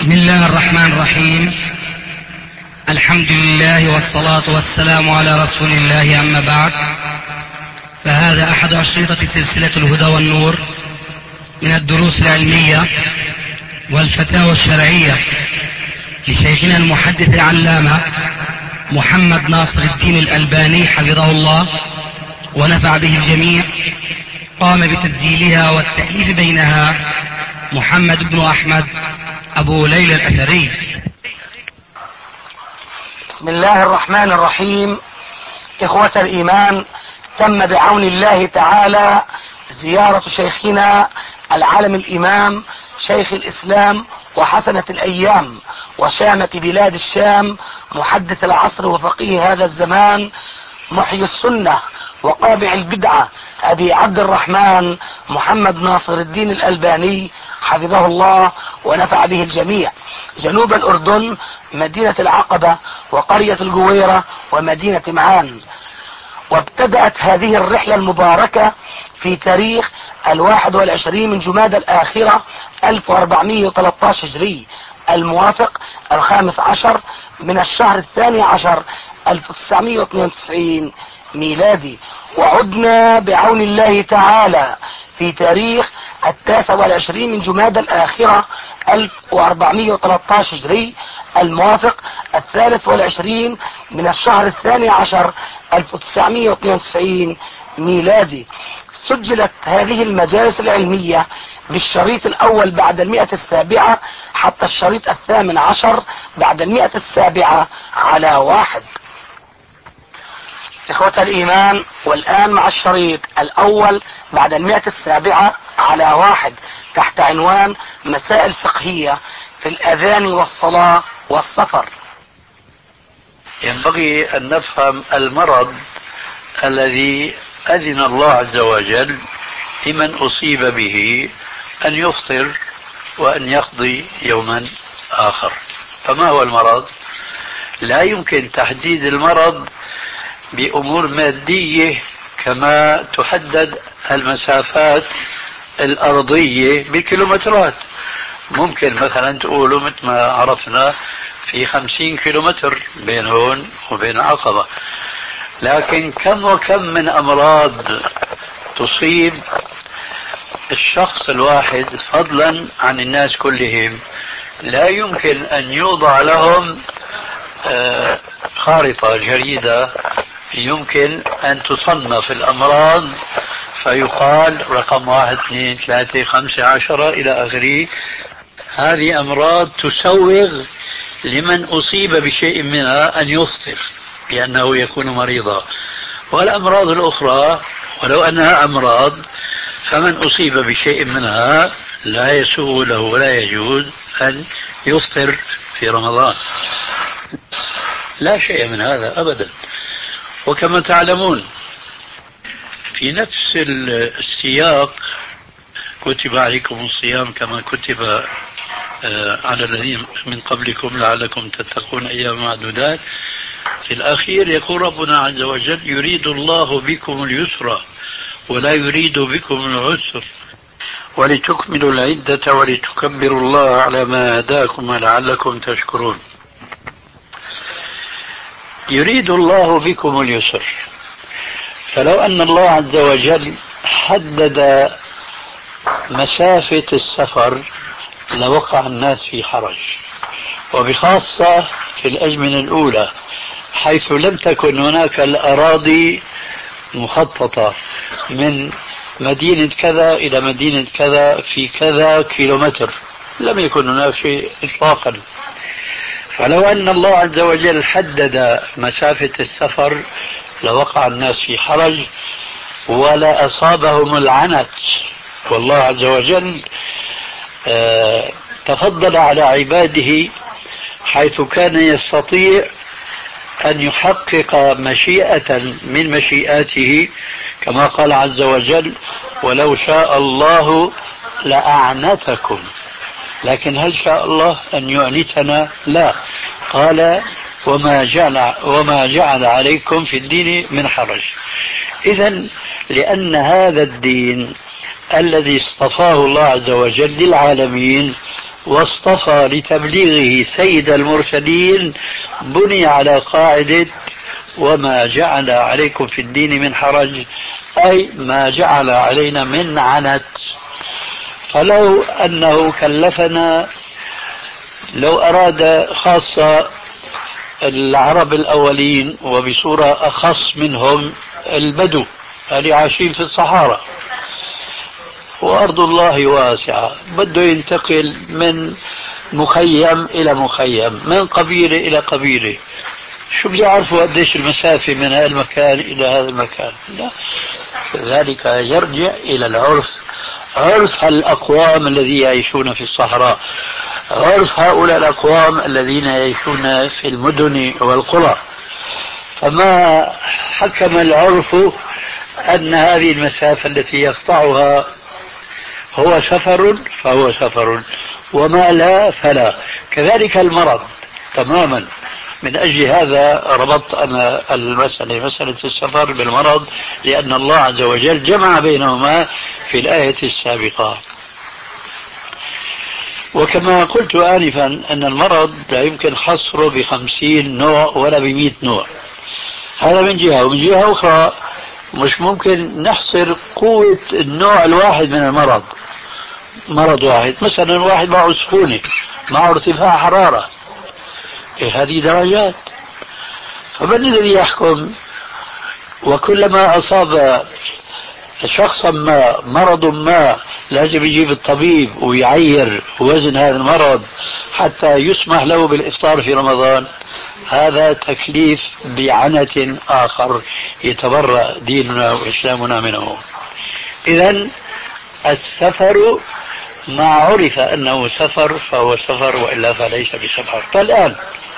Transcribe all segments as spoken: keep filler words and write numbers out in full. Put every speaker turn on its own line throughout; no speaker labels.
بسم الله الرحمن الرحيم. الحمد لله والصلاة والسلام على رسول الله، أما بعد، فهذا أحد أشرطة سلسلة الهدى والنور من الدروس العلمية والفتاوى الشرعية لشيخنا المحدث العلامة محمد ناصر الدين الألباني حفظه الله ونفع به الجميع. قام بتسجيلها والتأليف بينها محمد بن أحمد أبو ليلى الأثري.
بسم الله الرحمن الرحيم. إخوة الإيمان، تم بعون الله تعالى زيارة شيخنا العالم الإمام شيخ الإسلام وحسنة الأيام وشامة بلاد الشام، محدث العصر وفقيه هذا الزمان، محيي السنة وقابع البدعة، أبي عبد الرحمن محمد ناصر الدين الألباني حفظه الله ونفع به الجميع، جنوب الأردن، مدينة العقبة وقرية الجويرة ومدينة معان. وابتدأت هذه الرحلة المباركة في تاريخ الواحد والعشرين من جمادى الآخرة ألف وأربعمائة وثلاثة عشر هجري، الموافق الخامس عشر من الشهر الثاني عشر ألف وتسعمائة واثنين وتسعين ميلادي. وعدنا بعون الله تعالى في تاريخ التاسع والعشرين من جمادى الآخرة ألف وأربعمائة وثلاثة عشر هجري، الموافق الثالث والعشرين من الشهر الثاني عشر ألف وتسعمائة واثنين وتسعين ميلادي. سجلت هذه المجالس العلمية بالشريط الأول بعد المئة السابعة حتى الشريط الثامن عشر بعد المئة السابعة على واحد. إخوة الإيمان، والآن مع الشريط الأول بعد المئة السابعة على واحد تحت عنوان مسائل فقهية في الأذان والصلاة والسفر.
ينبغي أن نفهم المرض الذي أذن الله عز وجل لمن أصيب به أن يفطر وأن يقضي يوما آخر. فما هو المرض؟ لا يمكن تحديد المرض بأمور مادية كما تحدد المسافات الأرضية بالكيلومترات. ممكن مثلا تقولوا مثل ما عرفنا في خمسين كيلومتر بين هون وبين عقبة، لكن كم وكم من أمراض تصيب الشخص الواحد فضلا عن الناس كلهم، لا يمكن أن يوضع لهم خارطة جريدة يمكن أن تصنف الأمراض فيقال رقم واحد اثنين ثلاثة خمسة عشرة إلى آخره. هذه أمراض تسوغ لمن أصيب بشيء منها أن يفطر لأنه يكون مريضا، والأمراض الأخرى ولو أنها أمراض فمن أصيب بشيء منها لا يسوغ له ولا يجوز أن يفطر في رمضان. لا شيء من هذا أبدا. وكما تعلمون في نفس السياق كتب عليكم الصيام كما كتب على الذين من قبلكم لعلكم تتقون أيام معدودات. في الأخير يقول ربنا عز وجل يريد الله بكم اليسر ولا يريد بكم العسر ولتكملوا العدة ولتكبروا الله على ما هداكم ولعلكم تشكرون. يريد الله بكم اليسر، فلو أن الله عز وجل حدد مسافة السفر لوقع الناس في حرج، وبخاصة في الأزمنة الأولى حيث لم تكن هناك الأراضي مخططة من مدينة كذا إلى مدينة كذا في كذا كيلومتر، لم يكن هناك شيء إطلاقا. فلو أن الله عز وجل حدد مسافة السفر لوقع الناس في حرج ولا أصابهم العنت. والله عز وجل آه تفضل على عباده حيث كان يستطيع أن يحقق مشيئة من مشيئاته كما قال عز وجل ولو شاء الله لأعنتكم. لكن هل شاء الله أن يعنتنا؟ لا. قال وما جعل, وما جعل عليكم في الدين من حرج. إذن لأن هذا الدين الذي اصطفاه الله عز وجل للعالمين واصطفى لتبليغه سيد المرسلين بني على قاعدة وما جعل عليكم في الدين من حرج، أي ما جعل علينا من عنت. فلو أنه كلفنا، لو أراد خاصة العرب الأولين وبصورة أخص منهم البدو اللي عايشين في الصحراء وأرض الله واسعة، بده ينتقل من مخيم إلى مخيم، من قبيلة إلى قبيلة، شو بيعرفوا قديش المسافة من هذا المكان إلى هذا المكان؟ لا، ذلك يرجع إلى العرف، عرف الأقوام الذين يعيشون في الصحراء، عرف هؤلاء الأقوام الذين يعيشون في المدن والقرى. فما حكم العرف أن هذه المسافة التي يقطعها هو سفر فهو سفر، وما لا فلا. كذلك المرض تماما. من أجل هذا ربطت أنا المسألة مسألة السفر بالمرض، لأن الله عز وجل جمع بينهما في الآية السابقة. وكما قلت آنفا أن المرض لا يمكن حصره بخمسين نوع ولا بمئة نوع، هذا من جهة. ومن جهة أخرى مش ممكن نحصر قوة النوع الواحد من المرض. مرض واحد مثلا، واحد معه سخونة، معه ارتفاع حرارة، إيه هذه درجات. فمن الذي يحكم؟ وكلما أصاب شخصا ما مرض ما لازم يجيب الطبيب ويعير وزن هذا المرض حتى يسمح له بالإفطار في رمضان. هذا تكليف بعنة آخر يتبرأ ديننا وإسلامنا منه. إذن السفر ما عرف أنه سفر فهو سفر، وإلا فليس بسفر. فالآن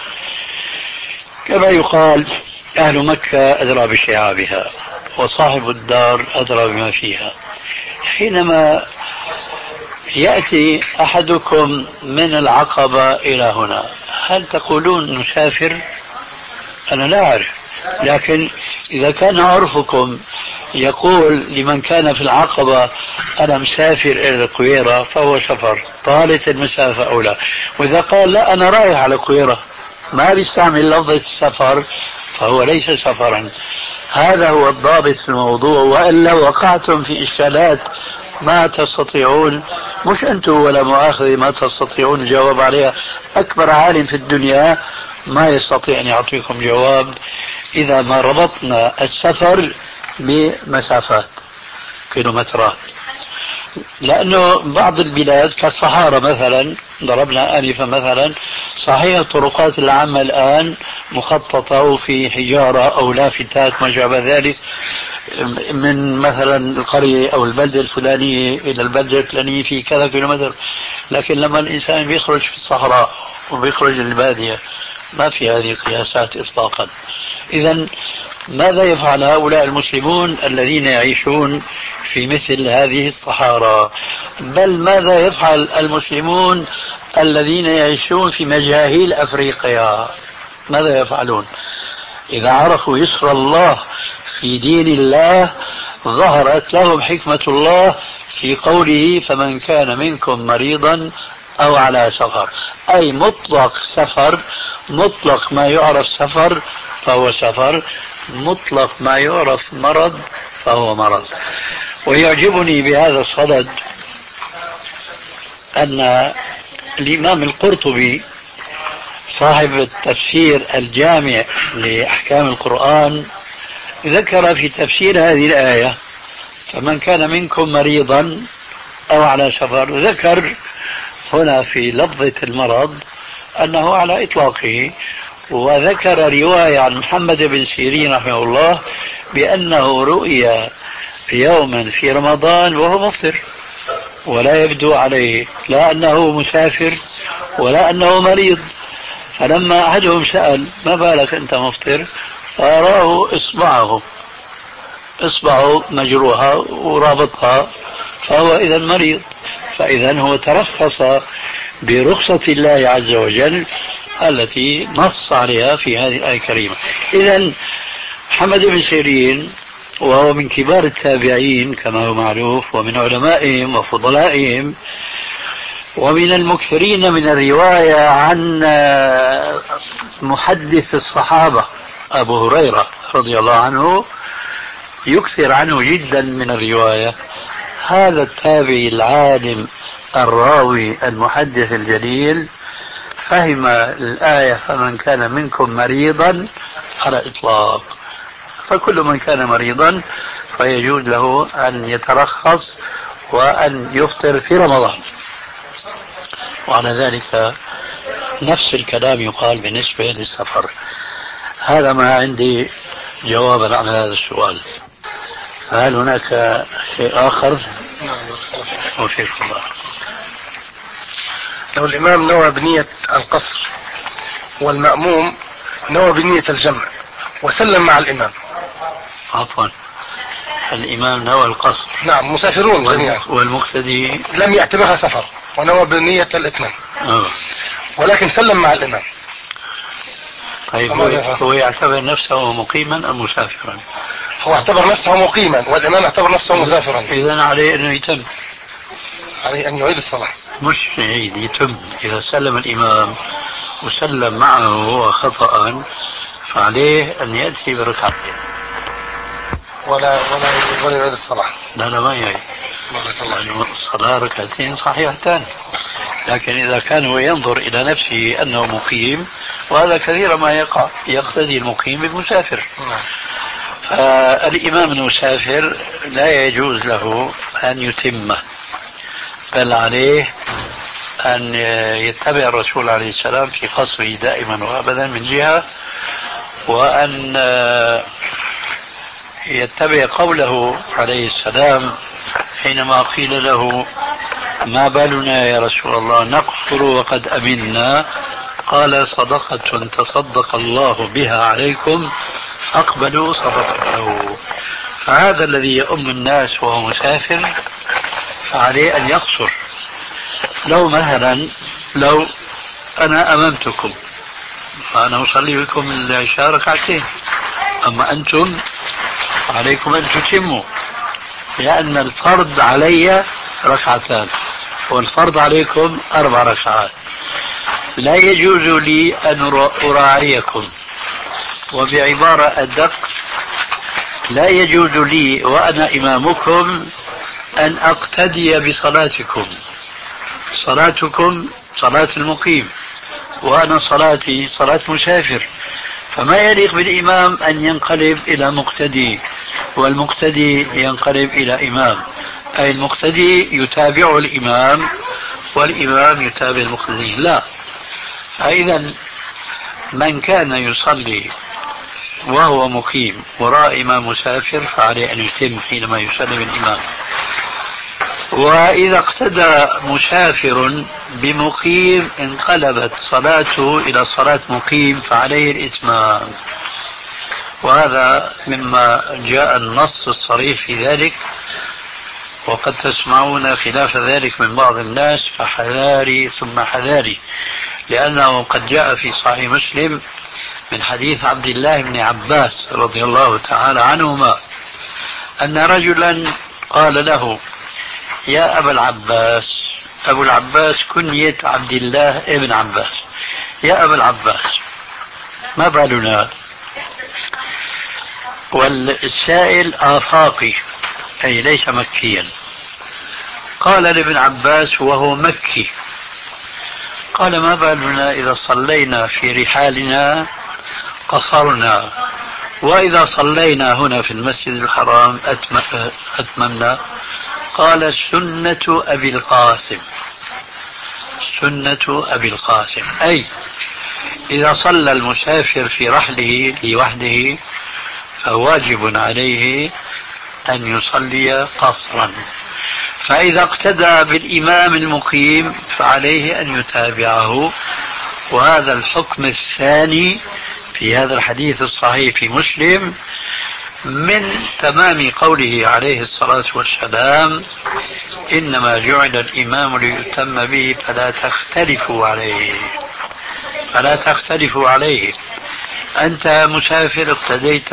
كما يقال أهل مكة أدرى بشعابها وصاحب الدار أدرى بما فيها. حينما يأتي أحدكم من العقبة إلى هنا، هل تقولون نسافر؟ أنا لا أعرف، لكن إذا كان عرفكم يقول لمن كان في العقبة أنا مسافر إلى القويرة فهو سفر، طالت المسافة أو لا. وإذا قال لا أنا رايح على القويرة، ما بيستعمل لفظة السفر، فهو ليس سفرا. هذا هو الضابط في الموضوع، وإلا وقعتم في إشكالات ما تستطيعون، مش أنتم ولا مؤاخذة، ما تستطيعون الجواب عليها. أكبر عالم في الدنيا ما يستطيع أن يعطيكم جواب إذا ما ربطنا السفر بمسافات كيلومترات. لأنه بعض البلاد كالصحارى مثلا، ضربنا آنفا مثلا، صحيح الطرقات العامة الآن مخططة وفي حجارة أو لافتات ما شابه ذلك، من مثلا القرية أو البلدة الفلانية إلى البلدة الفلانية في كذا كيلومتر. لكن لما الإنسان بيخرج في الصحراء وبيخرج للبادية ما في هذه القياسات إطلاقا. إذن ماذا يفعل هؤلاء المسلمون الذين يعيشون في مثل هذه الصحارى؟ بل ماذا يفعل المسلمون الذين يعيشون في مجاهيل أفريقيا؟ ماذا يفعلون؟ إذا عرفوا يسر الله في دين الله ظهرت لهم حكمة الله في قوله فمن كان منكم مريضا أو على سفر، أي مطلق سفر، مطلق ما يعرف سفر فهو سفر، مطلق ما يعرف مرض فهو مرض. ويعجبني بهذا الصدد أن الإمام القرطبي صاحب التفسير الجامع لأحكام القرآن ذكر في تفسير هذه الآية فمن كان منكم مريضا أو على سفر، ذكر هنا في لفظة المرض أنه على إطلاقه، وذكر رواية عن محمد بن سيرين رحمه الله بأنه رؤيا يوما في رمضان وهو مفطر ولا يبدو عليه لا أنه مسافر ولا أنه مريض. فلما أحدهم سأل ما بالك أنت مفطر؟ فأراه إصبعه إصبعه مجروحة ورابطها، فهو إذا مريض. فإذا هو ترخص برخصة الله عز وجل التي نص عليها في هذه الآية الكريمة. إذا محمد بن سيرين وهو من كبار التابعين كما هو معروف ومن علمائهم وفضلائهم، ومن المكثرين من الرواية عن محدث الصحابة أبو هريرة رضي الله عنه، يكثر عنه جدا من الرواية. هذا التابعي العالم الراوي المحدث الجليل فهم الآية فمن كان منكم مريضا على إطلاق، فكل من كان مريضا فيجوز له أن يترخص وأن يفطر في رمضان. وعلى ذلك نفس الكلام يقال بالنسبة للسفر. هذا ما عندي جوابا على هذا السؤال. فهل هناك شيء آخر؟ وفيك الله.
لو الإمام نوى بنية القصر والمأموم نوى بنية الجمع وسلم مع الإمام.
عفوا، الإمام نوى القصر.
نعم، مسافرون جميعا.
والمقتدي
لم يعتبرها سفر ونوى بنية الإتمام.
آه.
ولكن سلم مع الإمام.
طيب هو, هو يعتبر نفسه مقيما أم مسافرا؟
هو اعتبر نفسه مقيما والإمام اعتبر نفسه مسافرا.
إذن عليه أنه يتم،
عليه أن يعيد الصلاة.
مش يعيد، يتم. إذا سلم الإمام وسلم معه هو خطأ فعليه أن يأتي بركعتين
ولا ولا ولا يعيد الصلاة.
لا لا ما يعيد. يعني الصلاة ركعتين صحيحتان. لكن إذا كان هو ينظر إلى نفسه أنه مقيم، وهذا كثيرا ما يقع، يقتدي المقيم بالمسافر. فالإمام المسافر لا يجوز له أن يتمه، بل عليه أن يتبع الرسول عليه السلام في قصره دائما وأبدا من جهة، وأن يتبع قوله عليه السلام حينما قيل له ما بالنا يا رسول الله نقصر وقد أمنا، قال صدقة تصدق الله بها عليكم فاقبلوا صدقته. فهذا الذي يؤم الناس وهو مسافر فعليه أن يقصر. لو مثلا لو أنا أممتكم فأنا أصلي بكم العشاء ركعتين، أما أنتم عليكم أن تتموا، لأن الفرض علي ركعتان والفرض عليكم أربع ركعات. لا يجوز لي أن أراعيكم، وبعبارة أدق لا يجوز لي وأنا إمامكم أن أقتدي بصلاتكم. صلاتكم صلاة المقيم وأنا صلاتي صلاة مسافر، فما يليق بالإمام أن ينقلب إلى مقتدي والمقتدي ينقلب إلى إمام، أي المقتدي يتابع الإمام والإمام يتابع المقتدي. لا. فإذا من كان يصلي وهو مقيم وراء إمام مسافر فعليه أن يتم حينما يسلم الإمام. وإذا اقتدى مسافر بمقيم انقلبت صلاته إلى صلاة مقيم فعليه الإتمام. وهذا مما جاء النص الصريح في ذلك، وقد تسمعون خلاف ذلك من بعض الناس، فحذاري ثم حذاري، لأنه قد جاء في صحيح مسلم من حديث عبد الله بن عباس رضي الله تعالى عنهما أن رجلا قال له يا أبا العباس، أبو العباس كنية عبد الله ابن عباس، يا أبا العباس ما بالنا؟ والسائل آفاقي أي ليس مكيا. قال لابن عباس وهو مكي، قال ما بالنا إذا صلينا في رحالنا قصرنا، وإذا صلينا هنا في المسجد الحرام أتممنا؟ قال سنة أبي القاسم، سنة أبي القاسم، أي إذا صلى المسافر في رحله لوحده فواجب عليه أن يصلي قصرا، فإذا اقتدى بالإمام المقيم فعليه أن يتابعه. وهذا الحكم الثاني في هذا الحديث الصحيح في مسلم من تمام قوله عليه الصلاة والسلام إنما جعل الإمام ليؤتم به فلا تختلفوا عليه، فلا تختلفوا عليه. أنت مسافر اقتديت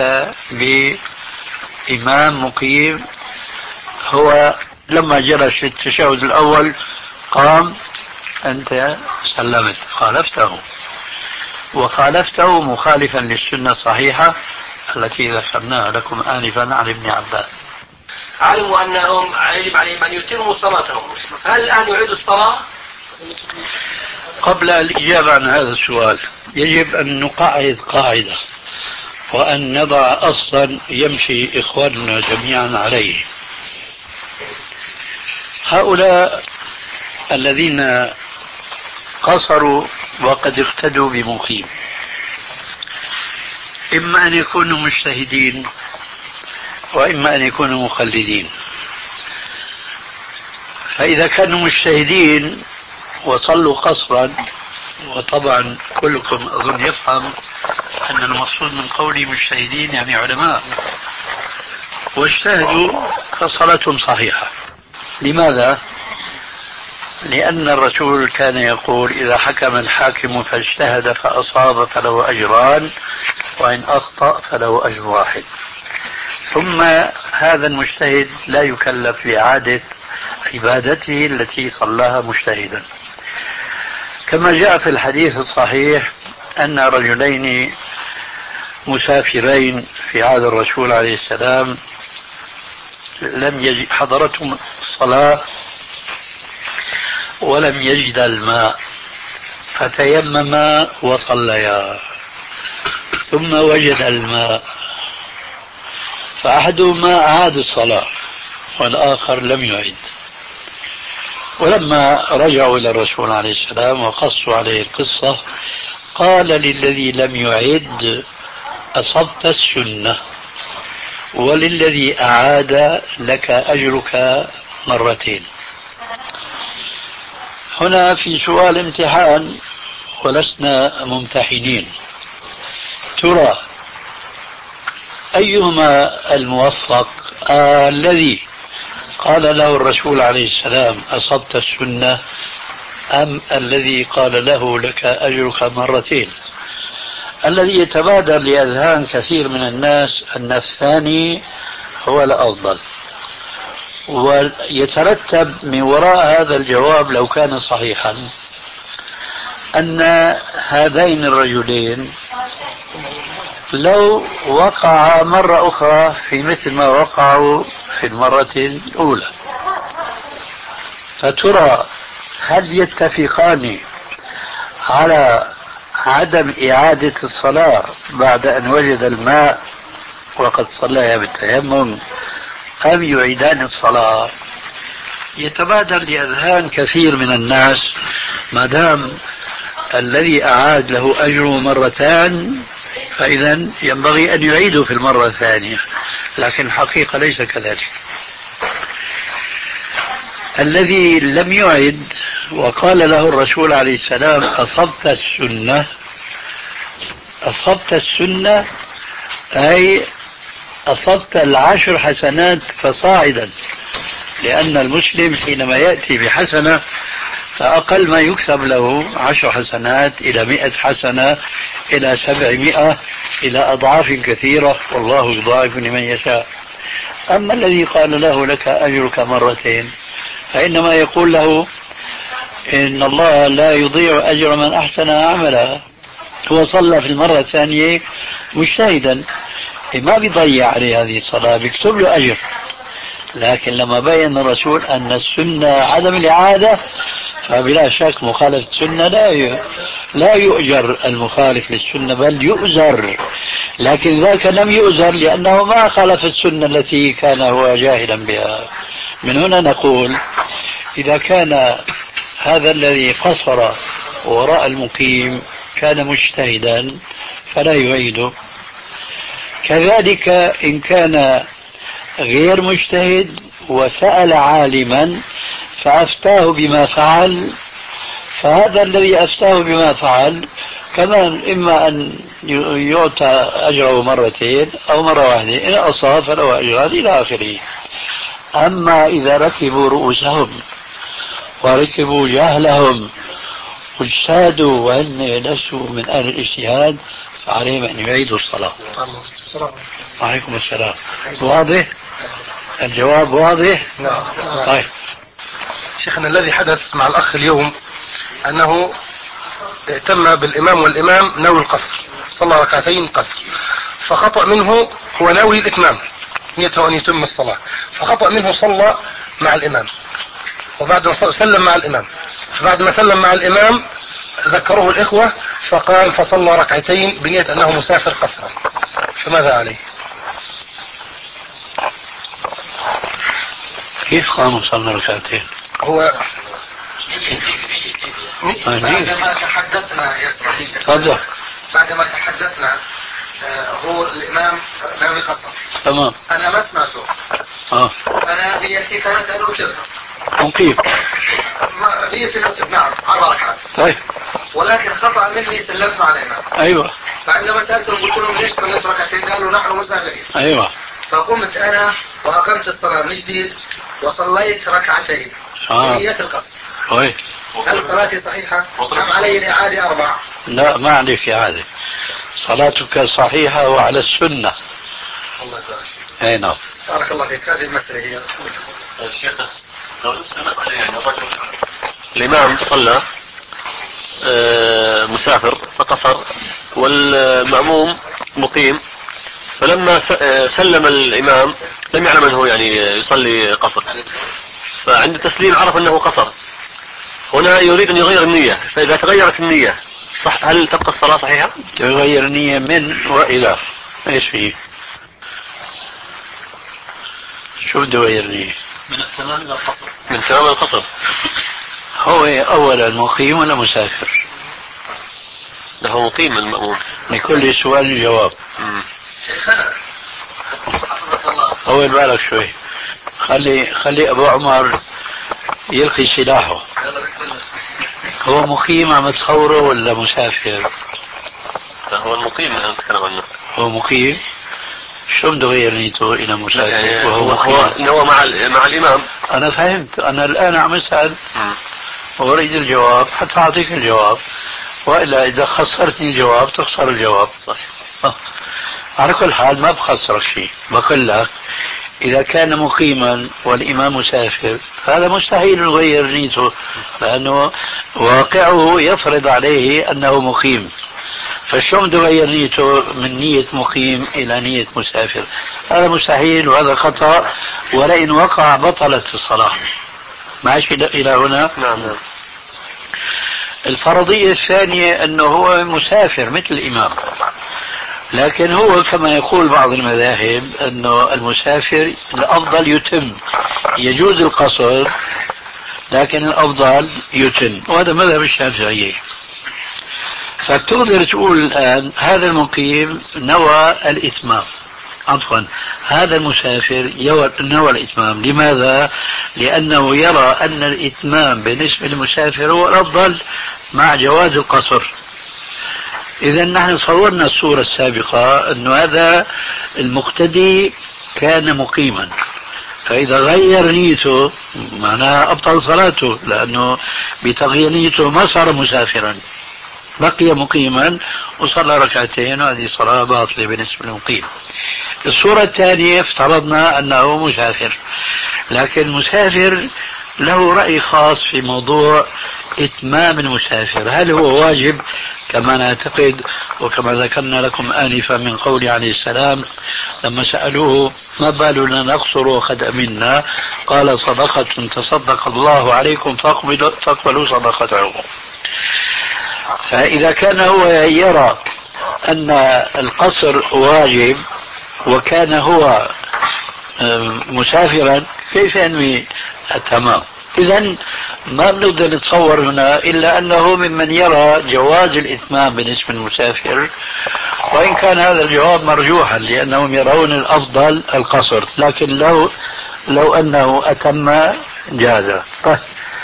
بإمام مقيم، هو لما جلس للتشهد الأول قام أنت سلمت خالفته، وخالفته مخالفا للسنة الصحيحة التي ذكرناها لكم آنفا عن ابن عباس.
علموا أنهم يجب عليهم أن يتموا صلاتهم، هل الآن يعيدوا الصلاة؟
قبل الإجابة عن هذا السؤال يجب أن نقعد قاعدة وأن نضع أصلا يمشي إخواننا جميعا عليه. هؤلاء الذين قصروا وقد اقتدوا بمقيم إما أن يكونوا مجتهدين وإما أن يكونوا مقلدين. فإذا كانوا مجتهدين وصلوا قصرا، وطبعا كلكم أظن يفهم أن المقصود من قولي مجتهدين يعني علماء، واجتهدوا فصلاتهم صحيحة. لماذا؟ لأن الرسول كان يقول إذا حكم الحاكم فاجتهد فأصاب فله أجران وإن أخطأ فله أجر واحد. ثم هذا المجتهد لا يكلف بإعادة عبادته التي صلاها مجتهدا، كما جاء في الحديث الصحيح أن رجلين مسافرين في عهد الرسول عليه السلام لم يجد حضرتهم الصلاة ولم يجد الماء فتيمما وصليا، ثم وجد الماء فأحدهما أعاد الصلاة والآخر لم يعد. ولما رجعوا إلى الرسول عليه السلام وقصوا عليه القصة قال للذي لم يعد أصبت السنة، وللذي أعاد لك أجرك مرتين. هنا في سؤال امتحان ولسنا ممتحنين، ترى أيهما الموفق؟ آه الذي قال له الرسول عليه السلام أصبت السنة، أم الذي قال له لك أجرك مرتين؟ الذي يتبادر لأذهان كثير من الناس أن الثاني هو الأفضل، ويترتب من وراء هذا الجواب لو كان صحيحا أن هذين الرجلين لو وقع مرة أخرى في مثل ما وقعوا في المرة الأولى، فترى هل يتفقان على عدم إعادة الصلاة بعد أن وجد الماء وقد صلى بالتيمم، أم يعيدان الصلاة؟ يتبادر لأذهان كثير من الناس ما دام الذي أعاد له أجره مرتان فإذا ينبغي أن يعيده في المرة الثانية، لكن الحقيقة ليس كذلك. الذي لم يعد وقال له الرسول عليه السلام أصبت السنة، أصبت السنة أي أصبت العشر حسنات فصاعدا، لأن المسلم حينما يأتي بحسنة فأقل ما يكسب له عشر حسنات إلى مئة حسنة إلى سبعمائة إلى أضعاف كثيرة، والله يضاعف لمن يشاء. أما الذي قال له لك أجرك مرتين فإنما يقول له إن الله لا يضيع أجر من أحسن عملا. هو صلى في المرة الثانية مجتهدا، ما بيضيع عليه هذه الصلاة، بيكتب له أجر. لكن لما بين الرسول أن السنة عدم الإعادة فبلا شك مخالفة السنة لا لا يؤجر المخالف للسنة بل يؤزر، لكن ذاك لم يؤزر لأنه ما خالف السنة التي كان هو جاهلا بها. من هنا نقول إذا كان هذا الذي قصر وراء المقيم كان مجتهدا فلا يعيده، كذلك إن كان غير مجتهد وسأل عالما فأفتاه بما فعل، فهذا الذي أفتاه بما فعل كمان إما أن يعطى أجره مرتين أو مرة واحدة، إن أصاب فله أجران إلى آخره. أما إذا ركبوا رؤوسهم وركبوا جهلهم واجتهدوا وأن لسوا من أهل الاجتهاد فعليهم أن يعيدوا الصلاة. عليكم السلام. واضح؟ الجواب واضح؟
نعم.
طيب
شيخنا الذي حدث مع الأخ اليوم أنه اهتم بالإمام والإمام ناوي القصر، صلى ركعتين قصر، فخطأ منه هو ناوي الإتمام، نيته أن يتم الصلاة، فخطأ منه صلى مع الإمام، وبعد ما سلم مع الإمام، فبعد ما سلم مع الإمام ذكروه الإخوة فقال فصلى ركعتين بنية أنه مسافر قصرا، فماذا عليه؟
كيف قام صلى ركعتين؟
هو
بعدما تحدثنا يا سيدي
تفضل.
بعدما تحدثنا آه هو الإمام ناوي قصر،
تمام،
أنا ما سمعته.
اه
أنا نيتي كانت أن أتم
مقيم.
نيتي أن أتم، نعم، أربع ركعات.
طيب،
ولكن خطأ مني سلمت مع الإمام.
ايوه.
فعندما سألتهم قلت لهم ليش صليت ركعتين؟ قالوا نحن مسافرين.
ايوه.
فقمت أنا وأقمت الصلاة من جديد وصليت ركعتين
آه.
بنية القصر.
طيب،
هل صلاتي صحيحة؟ أم علي الإعادة أربعة؟
لا، ما عليك إعادة، صلاتك صحيحة وعلى السنة.
الله يبارك.
اي نعم.
بارك الله فيك. هذه المسألة هي.
الشيخ لو نفس المسألة يعني الرجل الإمام صلى آه مسافر فقصر والمأموم مقيم، فلما سلم الإمام لم يعلم أنه يعني يصلي قصر، فعند التسليم عرف أنه قصر، هنا يريد أن يغير النية، فإذا تغيرت النية صح هل تبقى الصلاة صحيحة؟
تغير نية من وإلى ايش هي؟ شو بده يغير نية؟
من التمام إلى القصر. من تمام إلى القصر.
هو أولا مقيم ولا مسافر؟
هو مقيم المأموم.
لكل سؤال جواب.
شيخنا
طول بالك شوي، خلي خلي أبو عمر يلقي سلاحه. هو مقيم عم تصوره ولا مسافر؟
لا، هو المقيم اللي نتكلم عنه.
هو مقيم. شو بده يغير نيته إلى مسافر
يعني
وهو
هو
مقيم؟
هو مع مع الإمام.
أنا فهمت، أنا الآن عم أسأل وأريد الجواب حتى أعطيك الجواب، وإلا إذا خسرتني الجواب تخسر الجواب.
صح.
أه. على كل حال ما بخسرك شيء، بقول لك إذا كان مقيما والإمام مسافر هذا مستحيل يغير نيته، لأنه واقعه يفرض عليه أنه مقيم، فشو بده يغير نيته من نية مقيم إلى نية مسافر؟ هذا مستحيل وهذا خطأ، ولئن وقع بطلت الصلاة. ماشي إلى هنا؟
نعم نعم.
الفرضية الثانية أنه هو مسافر مثل الإمام، لكن هو كما يقول بعض المذاهب أنه المسافر الأفضل يتم، يجوز القصر لكن الأفضل يتم، وهذا مذهب الشافعية. فبتقدر تقول الآن هذا المقيم نوى الإتمام، عفوا هذا المسافر نوى الإتمام. لماذا؟ لأنه يرى أن الإتمام بالنسبة للمسافر هو الأفضل مع جواز القصر. إذا نحن صورنا الصورة السابقة أن هذا المقتدي كان مقيما، فإذا غير نيته معناها أبطل صلاته، لأنه بتغيير نيته ما صار مسافرا، بقي مقيما وصلى ركعتين، وهذه صلاة باطلة بالنسبة للمقيم. الصورة الثانية افترضنا أنه مسافر، لكن المسافر له رأي خاص في موضوع إتمام المسافر، هل هو واجب كما نعتقد وكما ذكرنا لكم آنفا من قول عليه السلام لما سألوه ما بالنا نقصر وقد أمنا، قال صدقة تصدق الله عليكم فاقبلوا صدقته. فإذا كان هو يرى أن القصر واجب وكان هو مسافرا كيف ينوي التمام؟ إذن ما بنقدر نتصور هنا إلا أنه ممن يرى جواز الإتمام بالنسبة للمسافر، وإن كان هذا الجواب مرجوحا لأنهم يرون الأفضل القصر، لكن لو لو أنه أتم جاز. طيب،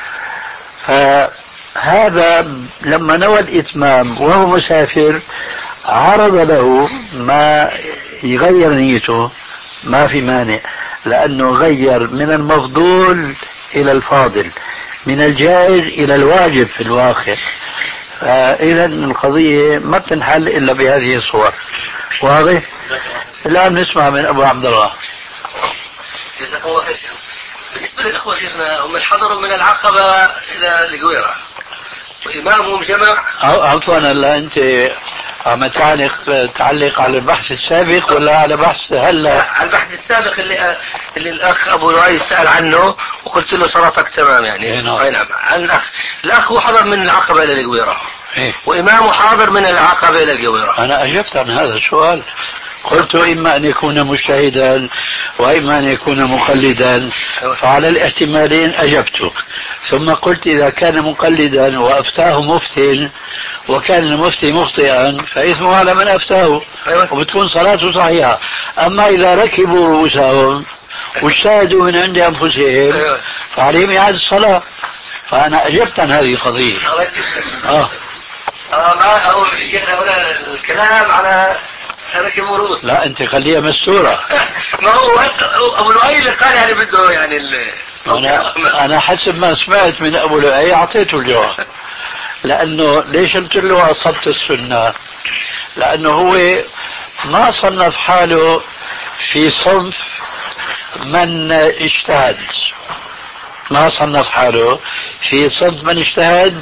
فهذا لما نوى الإتمام وهو مسافر عرض له ما يغير نيته، ما في مانع، لأنه غير من المفضول إلى الفاضل، من الجائز إلى الواجب في الواقع. فإذا القضية ما بتنحل إلا بهذه الصور. واضح؟ الآن نسمع من أبو عبد الله.
جزاك الله خير. بالنسبة للإخوة شيخنا هم حضروا من العقبة إلى القويرة،
وإمامهم جمع.
عفوا هلا أنت عم تعلق تعلق على البحث السابق ولا على بحث هلا؟
على البحث السابق اللي اللي الأخ أبو لؤي سأل عنه وقلت له صلاتك تمام يعني.
نعم.
أي نعم. عن الأخ الأخ هو حضر من العقبة إلى الجويرة.
إيه؟
وإمامه حاضر من العقبة إلى الجويرة.
أنا أجبت عن هذا السؤال، قلت إما أن يكون مجتهدا وإما أن يكون مقلدا، فعلى الاحتمالين أجبت. ثم قلت إذا كان مقلدا وأفتاه مفتي وكان المفتي مخطئا فإثمه على من أفتاه وبتكون صلاته صحيحة. أما إذا ركبوا رؤوسهم واجتهدوا من عند أنفسهم فعليهم إعادة الصلاة. فأنا أجبت عن هذه القضية. آه.
آه ما هو هنا الكلام على ركبوا رؤوس.
لا أنت خليها مستورة.
ما هو أبو لؤي اللي قال يعني بده يعني ال...
أنا أنا حسب ما سمعت من أبو لؤي أعطيته الجواب. لأنه ليش قلت له أصبت السنة؟ لأنه هو ما صنف حاله في صنف من اجتهد، ما صنف حاله في صنف من اجتهد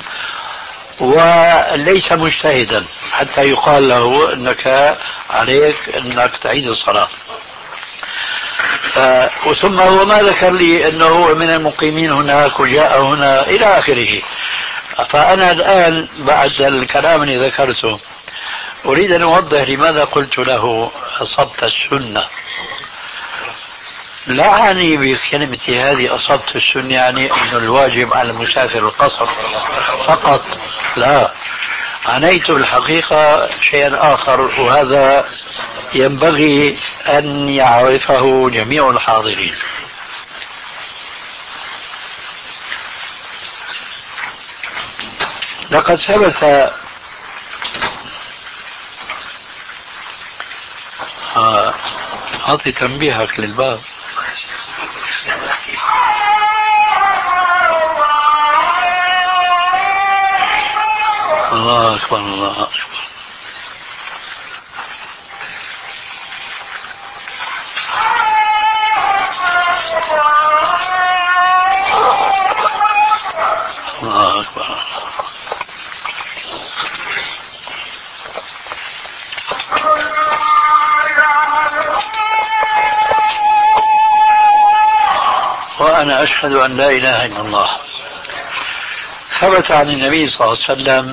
وليس مجتهدا حتى يقال له انك عليك انك تعيد الصلاة. وثم هو ما ذكر لي انه هو من المقيمين هناك وجاء هنا الى اخره. فانا الان بعد الكلام اللي ذكرته اريد ان اوضح لماذا قلت له اصبت السنة. لا أعني بكلمتي هذه أصبت السنة يعني أن الواجب على المسافر القصر فقط، لا، عنيت بالحقيقة شيئا آخر وهذا ينبغي أن يعرفه جميع الحاضرين. لقد ثبت أعطي تنبيهك للباب. الله أكبر الله أكبر. الله أكبر. وأنا أشهد أن لا إله إلا الله. ثبت عن النبي صلى الله عليه وسلم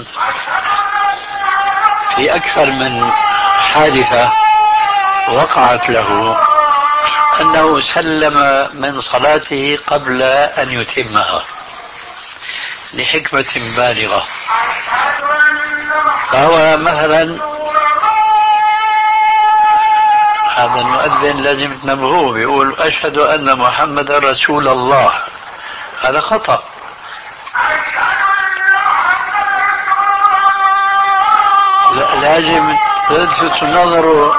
في أكثر من حادثة وقعت له أنه سلم من صلاته قبل أن يتمها لحكمة بالغة. فهو مثلا هذا المؤذن لازم تنبهوه بيقول أشهد أن محمد رسول الله، هذا خطأ. لازم تلفت نظره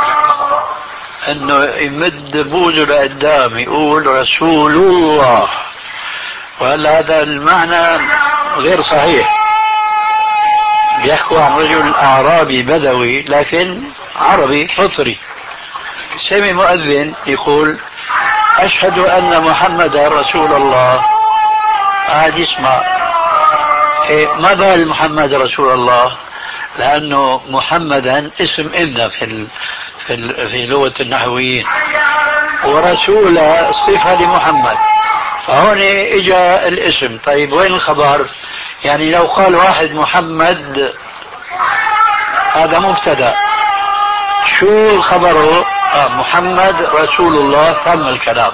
انه يمد بوزه لقدام يقول رسول الله، وهلا هذا المعنى غير صحيح. بيحكوا عن رجل اعرابي بدوي لكن عربي فطري سمع مؤذن يقول أشهد أن محمد رسول الله، قاعد يسمع. إيه ما بال محمد رسول الله؟ لأنه محمدا اسم إن في ال في, ال في لغة النحويين، ورسول صفة لمحمد، فهون إجا الاسم. طيب وين الخبر؟ يعني لو قال واحد محمد هذا مبتدأ، شو خبره؟ آه محمد رسول الله، تم الكلام.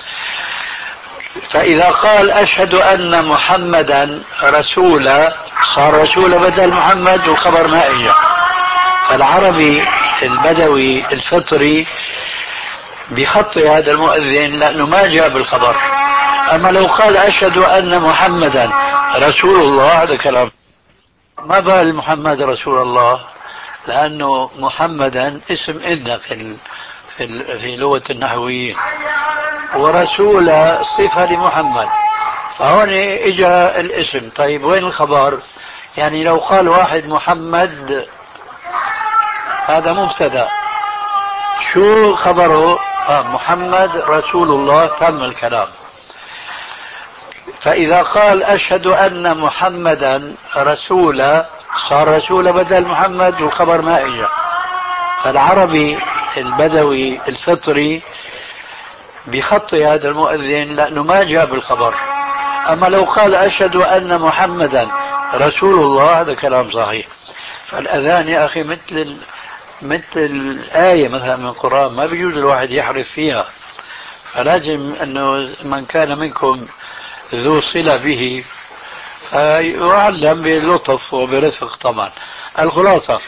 فإذا قال أشهد أن محمدا رسولا صار رسول بدل محمد والخبر ما إجا. فالعربي البدوي الفطري بخطي هذا المؤذن لأنه ما جاء بالخبر. أما لو قال أشهد أن محمدا رسول الله هذا كلام. ما بال محمد رسول الله؟ لأنه محمدا اسم إن في ال في, ال في لغة النحويين، ورسول صفة لمحمد، فهون إجا الاسم. طيب وين الخبر؟ يعني لو قال واحد محمد هذا مبتدأ، شو خبره؟ آه محمد رسول الله، تم الكلام. فإذا قال أشهد أن محمدا رسولا صار رسول بدل محمد والخبر ما إجا. فالعربي البدوي الفطري بخطي هذا المؤذن لأنه ما جاب الخبر. أما لو قال أشهد أن محمدا رسول الله هذا كلام صحيح. فالأذان يا أخي مثل مثل الآية مثلا من القرآن ما بيجوز الواحد يحرف فيها. فلازم أنه من كان منكم ذو صلة به يعلم بلطف وبرفق. طبعا الخلاصة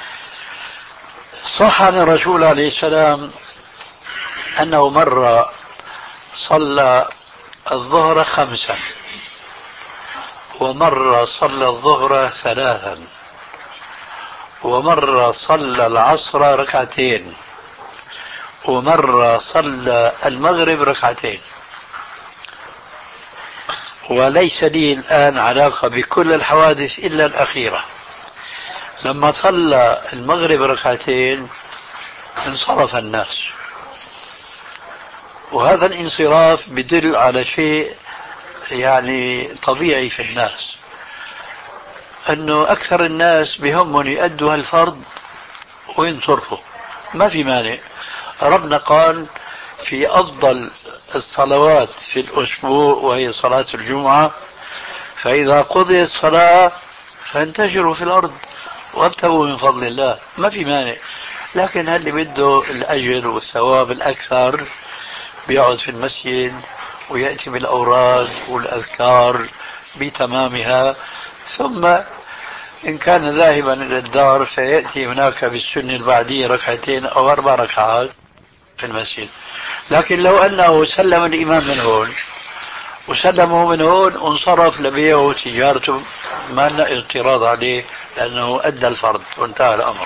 صح عن الرسول عليه السلام أنه مرة صلى الظهر خمسا ومرة صلى الظهر ثلاثا ومرة صلى العصر ركعتين ومرة صلى المغرب ركعتين. وليس لي الآن علاقة بكل الحوادث إلا الأخيرة. لما صلى المغرب ركعتين انصرف الناس، وهذا الانصراف بدل على شيء يعني طبيعي في الناس، أنه أكثر الناس بهمهم يؤدوا الفرض وينصرفوا، ما في مانع. ربنا قال في أفضل الصلوات في الأسبوع وهي صلاة الجمعة فإذا قضيت الصلاة فانتشروا في الأرض وابتغوا من فضل الله، ما في مانع. لكن اللي بده الأجر والثواب الأكثر بيقعد في المسجد ويأتي بالأوراد والأذكار بتمامها، ثم إن كان ذاهبا إلى الدار فيأتي هناك بالسنة البعدية ركعتين أو أربع ركعات في المسجد. لكن لو أنه سلم الإمام من هون وسلمه من هون وانصرف لبيعه وتجارته ما لنا اعتراض عليه لأنه أدى الفرض وانتهى الأمر.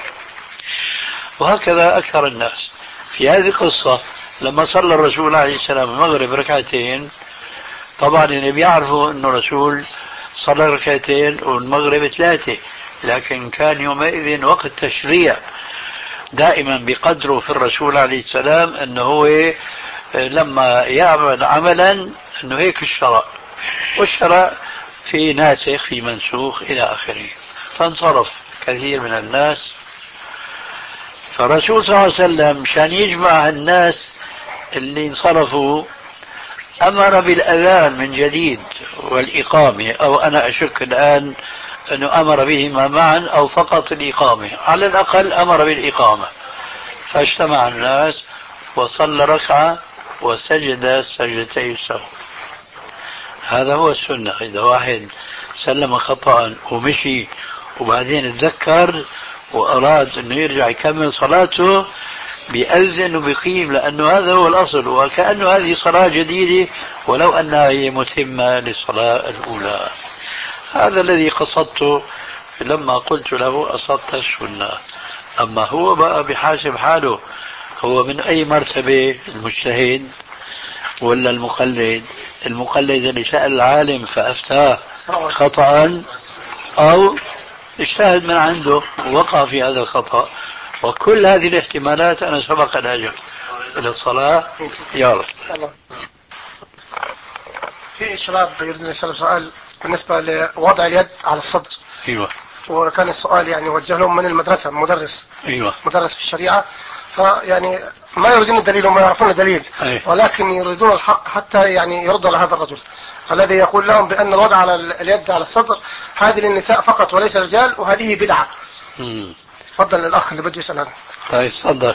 وهكذا أكثر الناس. في هذه القصة لما صلى الرسول عليه السلام المغرب ركعتين، طبعا اللي بيعرفوا أنه الرسول صلى ركعتين والمغرب ثلاثة، لكن كان يومئذ وقت تشريع دائما بقدره في الرسول عليه السلام أنه هو لما يعمل عملا أنه هيك الشرع، والشرع في ناسخ في منسوخ إلى آخره. فانصرف كثير من الناس. فالرسول صلى الله عليه وسلم مشان يجمع الناس اللي انصرفوا أمر بالأذان من جديد والإقامة، أو أنا أشك الآن أنه أمر بهما معا أو فقط الإقامة، على الأقل أمر بالإقامة. فاجتمع الناس وصلى ركعة وسجد سجدتي السهو. هذا هو السنة. إذا واحد سلم خطأ ومشي وبعدين تذكر وأراد أنه يرجع يكمل صلاته بيأذن وبيقيم، لأنه هذا هو الأصل، وكأنه هذه صلاة جديدة ولو أنها هي متمة للصلاة الأولى. هذا الذي قصدته لما قلت له أصبت السنة. أما هو بقى بحاسب حاله، هو من أي مرتبة، المجتهد ولا المقلد؟ المقلد اللي سأل العالم فأفتاه خطأ، أو اجتهد من عنده ووقع في هذا الخطأ. وكل هذه الاحتمالات أنا سبق أن أجبت. إلى الصلاة يا رب.
في شباب يريدون يسألوا سؤال بالنسبة لوضع اليد على الصدر.
أيوة.
وكان السؤال يعني وجه لهم من المدرسة، مدرس
أيوة.
مدرس في الشريعة، فيعني ما يريدون الدليل وما يعرفون الدليل. أيوة. ولكن يريدون الحق حتى يعني يردوا على هذا الرجل الذي يقول لهم بأن الوضع على اليد على الصدر هذه للنساء فقط وليس الرجال، وهذه بدعة. امم تفضل الأخ اللي بده يسأل هذا.
طيب تفضل.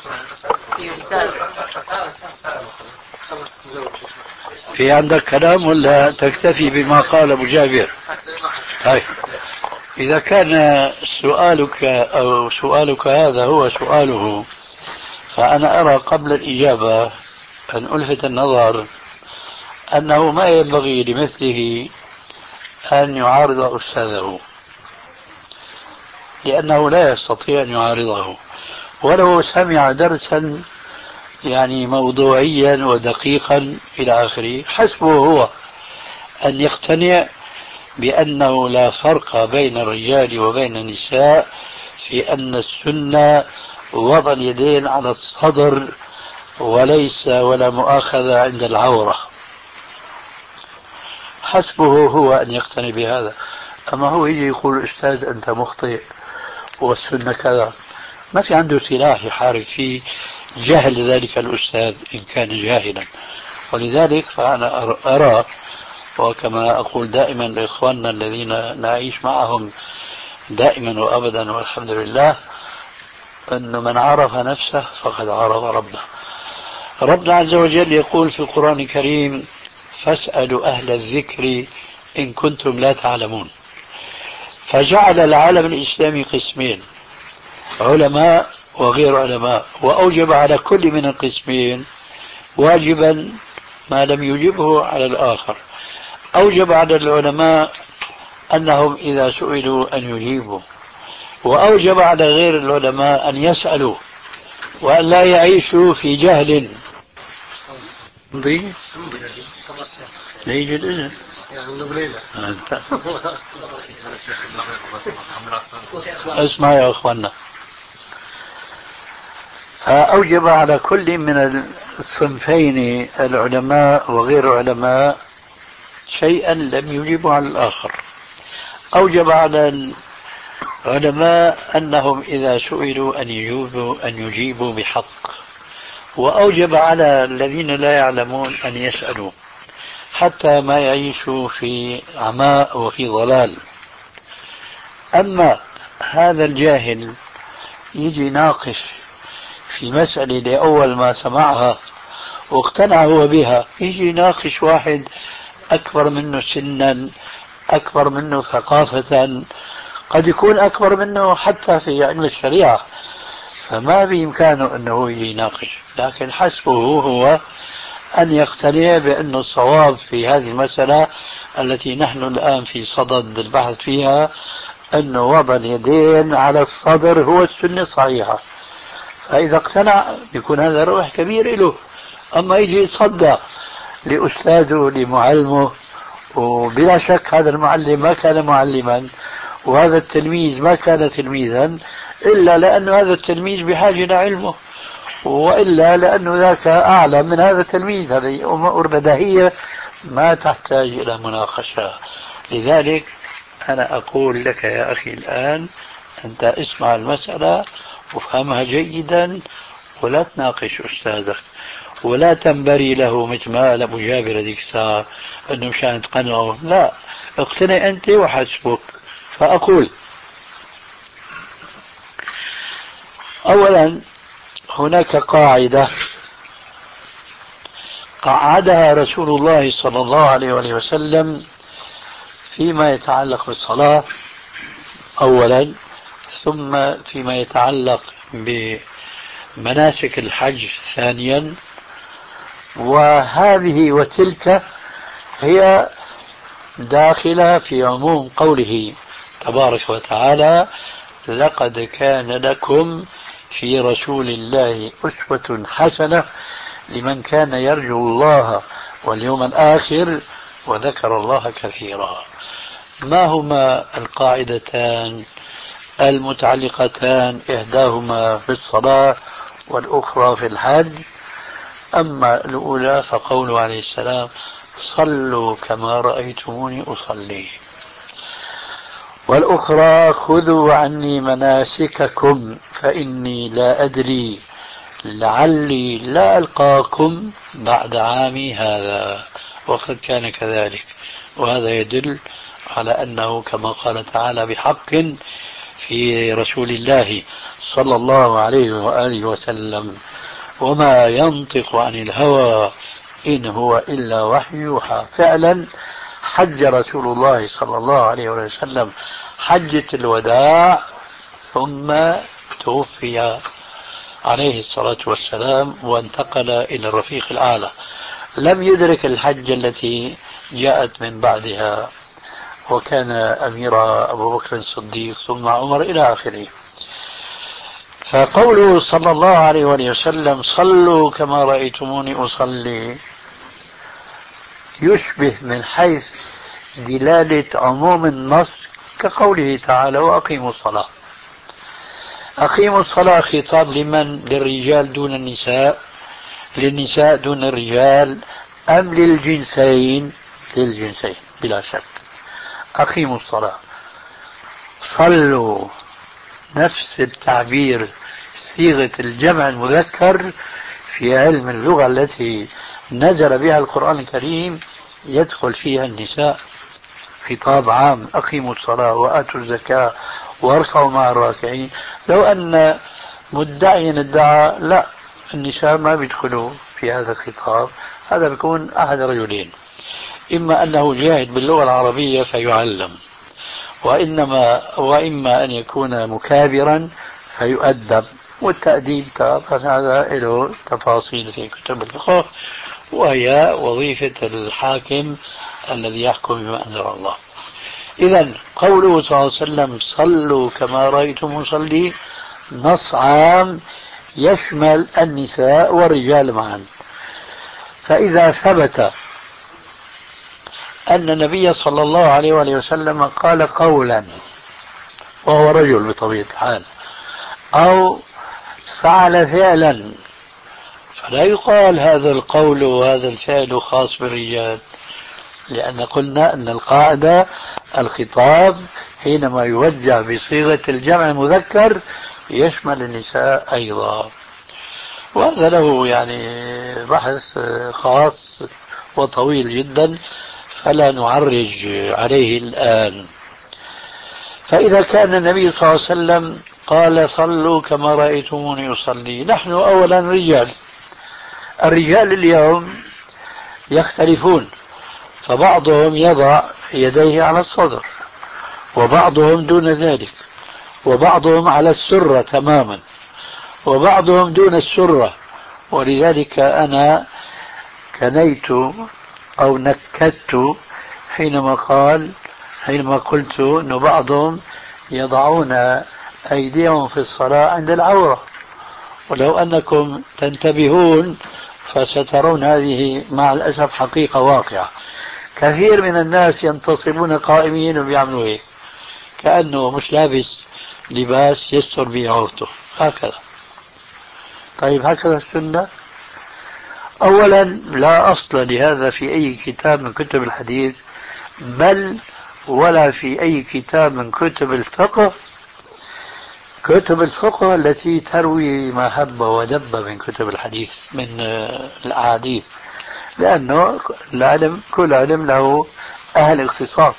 في عندك كلام ولا تكتفي بما قال أبو جابر؟ طيب إذا كان سؤالك أو سؤالك هذا هو سؤاله، فأنا أرى قبل الإجابة أن ألفت النظر أنه ما ينبغي لمثله أن يعارض أستاذه، لأنه لا يستطيع أن يعارضه. ولو سمع درسا يعني موضوعيا ودقيقا إلى آخره حسبه هو أن يقتنع بأنه لا فرق بين الرجال وبين النساء في أن السنة وضع اليدين على الصدر وليس ولا مؤاخذة عند العورة. حسبه هو أن يقتني بهذا. أما هو يجي يقول أستاذ أنت مخطئ والسنة كذا، ما في عنده سلاح يحارب فيه جهل ذلك الأستاذ إن كان جاهلا. ولذلك فأنا أرى، وكما أقول دائما لإخواننا الذين نعيش معهم دائما وأبدا والحمد لله، أن من عرف نفسه فقد عرف ربه. ربنا عز وجل يقول في القرآن الكريم: فاسألوا أهل الذكر إن كنتم لا تعلمون. فجعل العالم الإسلامي قسمين: علماء وغير علماء، وأوجب على كل من القسمين واجبا ما لم يجبه على الآخر. أوجب على العلماء أنهم إذا سئلوا أن يجيبوا، وأوجب على غير العلماء أن يسألوا وأن لا يعيشوا في جهل. ليجي الإذن اسمع يا أخوانا. فأوجب على كل من الصنفين العلماء وغير علماء شيئا لم يجب على الآخر. أوجب على العلماء أنهم إذا سئلوا أن يجيبوا, أن يجيبوا بحق، وأوجب على الذين لا يعلمون أن يسألوا حتى ما يعيشوا في عماء وفي ضلال. أما هذا الجاهل يجي ناقش في مسألة لأول ما سمعها واقتنع هو بها، يجي ناقش واحد أكبر منه سنا، أكبر منه ثقافة، قد يكون أكبر منه حتى في علم الشريعة، فما بإمكانه أنه يجي يناقش. لكن حسبه هو أن يقتنع بأن الصواب في هذه المسألة التي نحن الآن في صدد البحث فيها، أن وضع اليدين على الصدر هو السنة الصحيحة. فإذا اقتنع يكون هذا روح كبير له. أما يجي يتصدى لأستاذه لمعلمه، وبلا شك هذا المعلم ما كان معلما وهذا التلميذ ما كان تلميذا إلا لأن هذا التلميذ بحاجة إلى علمه، وإلا لأنه ذاك أعلم من هذا التلميذ. هذه أمور بديهية ما تحتاج إلى مناقشة. لذلك أنا أقول لك يا أخي الآن، أنت اسمع المسألة وفهمها جيدا، ولا تناقش أستاذك ولا تنبري له مثل ما قال أبو جابر هذيك الساعة أنه مشان تقنعه. لا، اقتنع أنت وحسبك. فأقول أولا هناك قاعدة قعدها رسول الله صلى الله عليه وسلم فيما يتعلق بالصلاة أولا، ثم فيما يتعلق بمناسك الحج ثانيا، وهذه وتلك هي داخلة في عموم قوله تبارك وتعالى: لقد كان لكم في رسول الله أسوة حسنة لمن كان يرجو الله واليوم الآخر وذكر الله كثيرا. ما هما القاعدتان المتعلقتان؟ إحداهما في الصلاة والأخرى في الحج. أما الأولى فقوله عليه السلام: صلوا كما رأيتموني أصلي، والأخرى: خذوا عني مناسككم فإني لا أدري لعلي لا ألقاكم بعد عامي هذا. وقد كان كذلك، وهذا يدل على أنه كما قال تعالى بحق في رسول الله صلى الله عليه وآله وسلم: وما ينطق عن الهوى إن هو إلا وحي يوحى. فعلا حج رسول الله صلى الله عليه وسلم حجة الوداع، ثم توفي عليه الصلاة والسلام وانتقل إلى الرفيق الأعلى. لم يدرك الحجة التي جاءت من بعدها، وكان أمير أبو بكر الصديق ثم عمر إلى آخره. فقوله صلى الله عليه وسلم: صلوا كما رأيتموني أصلي، يشبه من حيث دلالة عموم النص كقوله تعالى: وأقيموا الصلاة. أقيموا الصلاة خطاب لمن؟ للرجال دون النساء، للنساء دون الرجال، أم للجنسين؟ للجنسين.
بلا شك. أقيموا الصلاة، صلوا، نفس التعبير، صيغة الجمع المذكر في علم اللغة التي نزل بها القرآن الكريم يدخل فيها النساء، خطاب عام. أقيموا الصلاة وآتوا الزكاة واركعوا مع الراكعين. لو أن مدعيا ادعى لا النساء ما بيدخلوا في هذا الخطاب، هذا بيكون أحد رجلين: إما أنه جاهد باللغة العربية فيعلم، وإنما وإما أن يكون مكابرا فيؤدب. والتأديب هذا له تفاصيل في كتب الفقه، وهي وظيفة الحاكم الذي يحكم بما أنزل الله. إذن قوله صلى الله عليه وسلم صلوا كما رأيتم صلي نص عام يشمل النساء والرجال معا. فإذا ثبت أن النبي صلى الله عليه وآله وسلم قال قولا وهو رجل بطبيعة الحال، أو فعل فعلا، فلا يقال هذا القول وهذا الفعل خاص بالرجال، لأن قلنا أن القاعدة الخطاب حينما يوجه بصيغة الجمع المذكر يشمل النساء أيضا. وهذا له يعني بحث خاص وطويل جدا فلا نعرج عليه الآن. فإذا كان النبي صلى الله عليه وسلم قال صلوا كما رأيتموني يصلي، نحن أولا رجال، الرجال اليوم يختلفون، فبعضهم يضع يديه على الصدر، وبعضهم دون ذلك، وبعضهم على السرة تماما، وبعضهم دون السرة. ولذلك أنا كنيت أو نكدت حينما قال حينما قلت أن بعضهم يضعون أيديهم في الصلاة عند العورة، ولو أنكم تنتبهون فسترون هذه مع الأسف حقيقة واقعة. كثير من الناس ينتصبون قائمين وبيعملوا هيك كأنه مش لابس لباس يستر به عورته هكذا. طيب هكذا السنة؟ أولا لا أصل لهذا في أي كتاب من كتب الحديث، بل ولا في أي كتاب من كتب الفقه. كتب الفقه التي تروي ما هب ودب من كتب الحديث من الأحاديث، لأنه العلم كل علم له أهل اختصاص.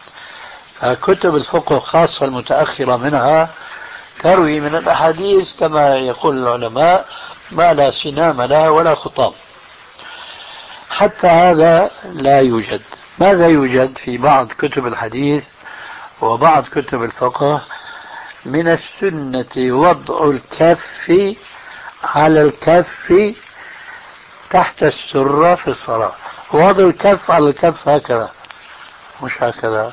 فكتب الفقه خاصة المتأخرة منها تروي من الأحاديث كما يقول العلماء ما لا سنام لها ولا خطام. حتى هذا لا يوجد. ماذا يوجد في بعض كتب الحديث وبعض كتب الفقه؟ من السنة وضع الكف على الكف تحت السرة في الصلاة. وضع الكف على الكف هكذا مش هكذا.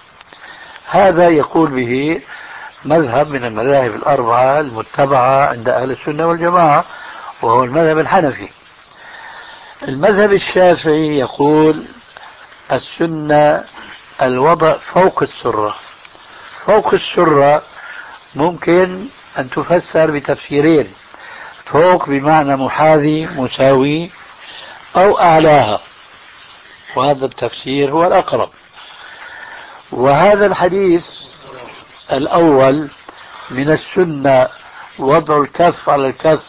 هذا يقول به مذهب من المذاهب الأربعة المتبعة عند أهل السنة والجماعة، وهو المذهب الحنفي. المذهب الشافعي يقول السنة الوضع فوق السرة. فوق السرة ممكن أن تفسر بتفسيرين: فوق بمعنى محاذي مساوي، أو أعلاها، وهذا التفسير هو الأقرب. وهذا الحديث الأول من السنة وضع الكف على الكف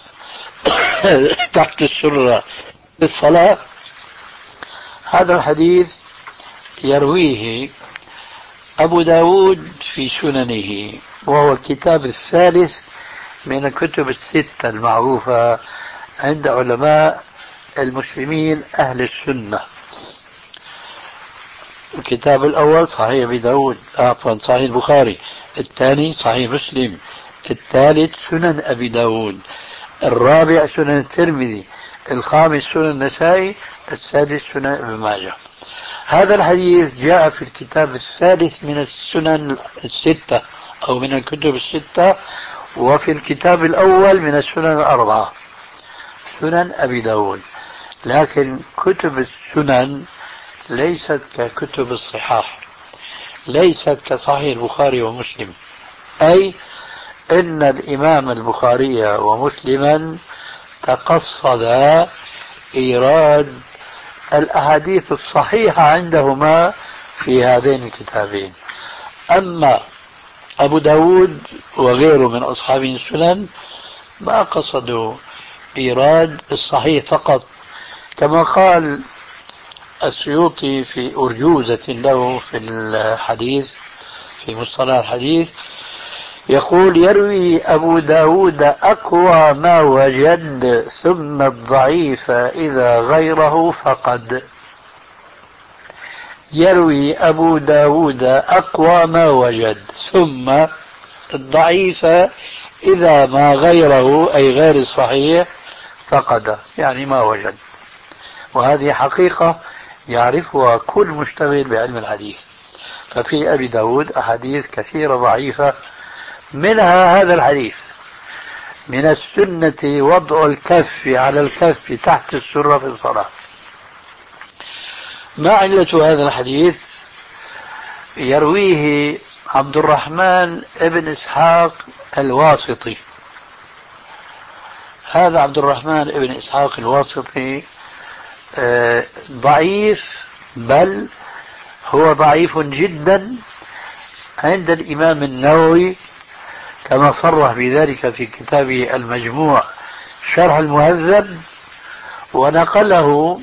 تحت السرة في الصلاة، هذا الحديث يرويه أبو داود في سننه، وهو الكتاب الثالث من الكتب الستة المعروفة عند علماء المسلمين أهل السنة. الكتاب الأول صحيح أبي داود، عفوا صحيح البخاري، الثاني صحيح مسلم، الثالث سنن أبي داود، الرابع سنن الترمذي، الخامس سنن النسائي، السادس سنن ابن ماجه. هذا الحديث جاء في الكتاب الثالث من السنن الستة أو من الكتب الستة، وفي الكتاب الأول من السنن الأربعة سنن أبي داود. لكن كتب السنن ليست ككتب الصحاح، ليست كصحيح البخاري ومسلم، أي إن الإمام البخاري ومسلما تقصد إيراد الأحاديث الصحيحة عندهما في هذين الكتابين. أما أبو داود وغيره من أصحاب السنن ما قصدوا إيراد الصحيح فقط، كما قال السيوطي في أرجوزة له في الحديث في مصطلح الحديث، يقول: يروي أبو داود أقوى ما وجد ثم الضعيف إذا غيره فقد. يروي أبو داود أقوى ما وجد ثم الضعيف إذا ما غيره أي غير الصحيح فقد، يعني ما وجد. وهذه حقيقة يعرفها كل مشتغل بعلم الحديث. ففي أبي داود أحاديث كثيرة ضعيفة، منها هذا الحديث: من السنة وضع الكف على الكف تحت السرة في الصلاة. ما علة هذا الحديث؟ يرويه عبد الرحمن ابن إسحاق الواسطي. هذا عبد الرحمن ابن إسحاق الواسطي ضعيف، بل هو ضعيف جدا عند الإمام النووي، كما صرح بذلك في كتابه المجموع شرح المهذب، ونقله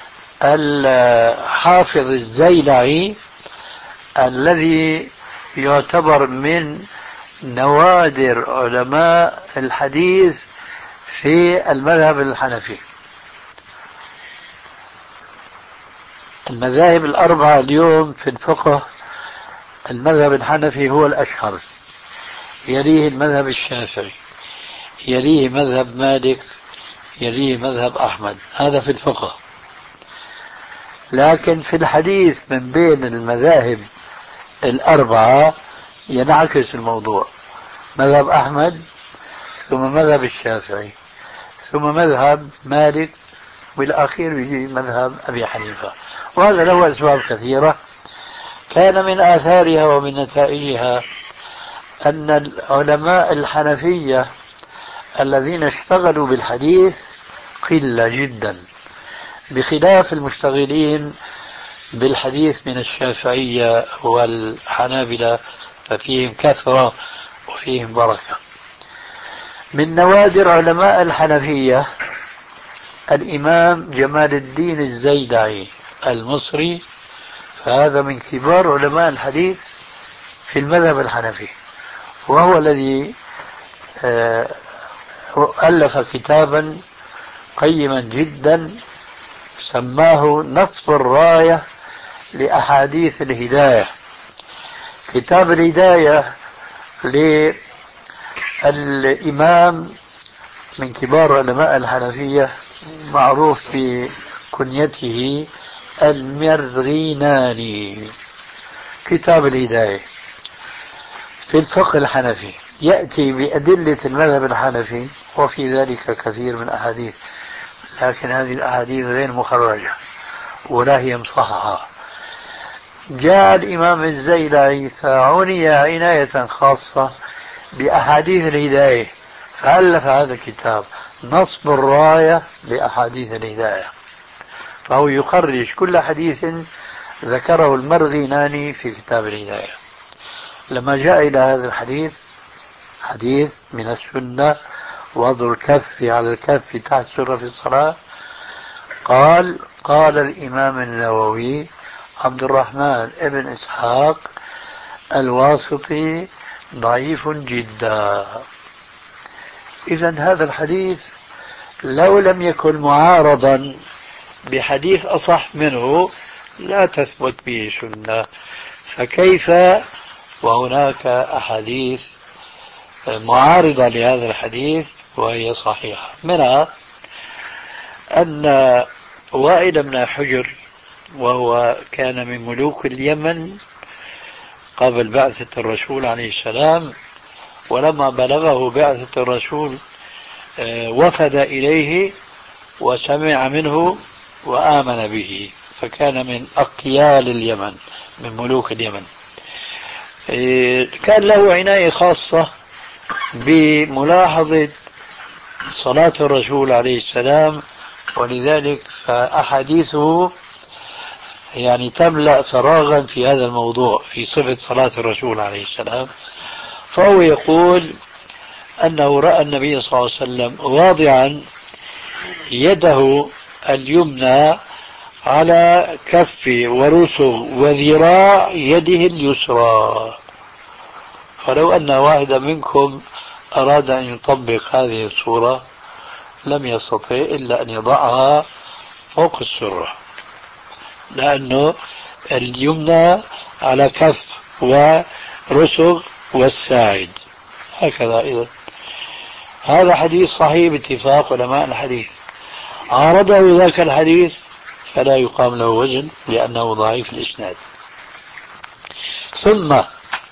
الحافظ الزيلعي الذي يعتبر من نوادر علماء الحديث في المذهب الحنفي. المذاهب الأربعة اليوم في الفقه المذهب الحنفي هو الأشهر، يليه المذهب الشافعي، يليه مذهب مالك، يليه مذهب أحمد. هذا في الفقه. لكن في الحديث من بين المذاهب الأربعة ينعكس الموضوع: مذهب أحمد، ثم مذهب الشافعي، ثم مذهب مالك، والأخير يجي مذهب أبي حنيفة. وهذا له أسباب كثيرة. كان من آثارها ومن نتائجها أن العلماء الحنفية الذين اشتغلوا بالحديث قلة جدا، بخلاف المشتغلين بالحديث من الشافعية والحنابلة، ففيهم كثرة وفيهم بركة. من نوادر علماء الحنفية الإمام جمال الدين الزيلعي المصري، فهذا من كبار علماء الحديث في المذهب الحنفي، وهو الذي ألف كتابا قيما جدا سماه نصب الراية لأحاديث الهداية. كتاب الهداية للإمام من كبار علماء الحنفية معروف بكنيته المرغيناني. كتاب الهداية في الفقه الحنفي يأتي بأدلة المذهب الحنفي، وفي ذلك كثير من أحاديث، لكن هذه الأحاديث غير مخرجة ولا هي مصححة. جاء الإمام الزيلعي فعني عناية خاصة بأحاديث الهداية، فألف هذا الكتاب نصب الراية لأحاديث الهداية، فهو يخرج كل حديث ذكره المرغيناني في كتاب الهداية. لما جاء إلى هذا الحديث، حديث من السنة وضع الكف على الكف تحت السرة في الصلاة، قال قال الإمام النووي: عبد الرحمن ابن إسحاق الواسطي ضعيف جدا. إذن هذا الحديث لو لم يكن معارضا بحديث أصح منه لا تثبت به سنة، فكيف وهناك أحاديث معارضة لهذا الحديث وهي صحيحة؟ منها أن وائل بن حجر، وهو كان من ملوك اليمن قبل بعثة الرسول عليه السلام، ولما بلغه بعثة الرسول وفد إليه وسمع منه وآمن به، فكان من أقيال اليمن، من ملوك اليمن. كان له عناية خاصة بملاحظة صلاة الرسول عليه السلام، ولذلك فأحاديثه يعني تملأ فراغا في هذا الموضوع في صفة صلاة الرسول عليه السلام. فهو يقول أنه رأى النبي صلى الله عليه وسلم واضعا يده اليمنى على كف ورسغ وذراع يده اليسرى. فلو أن واحدا منكم أراد أن يطبق هذه الصورة لم يستطع إلا أن يضعها فوق السرة، لأنه اليمنى على كف ورسغ والساعد هكذا. إذن هذا حديث صحيح باتفاق علماء الحديث. عارضه ذاك الحديث فلا يقام له وزن لأنه ضعيف الإسناد. ثم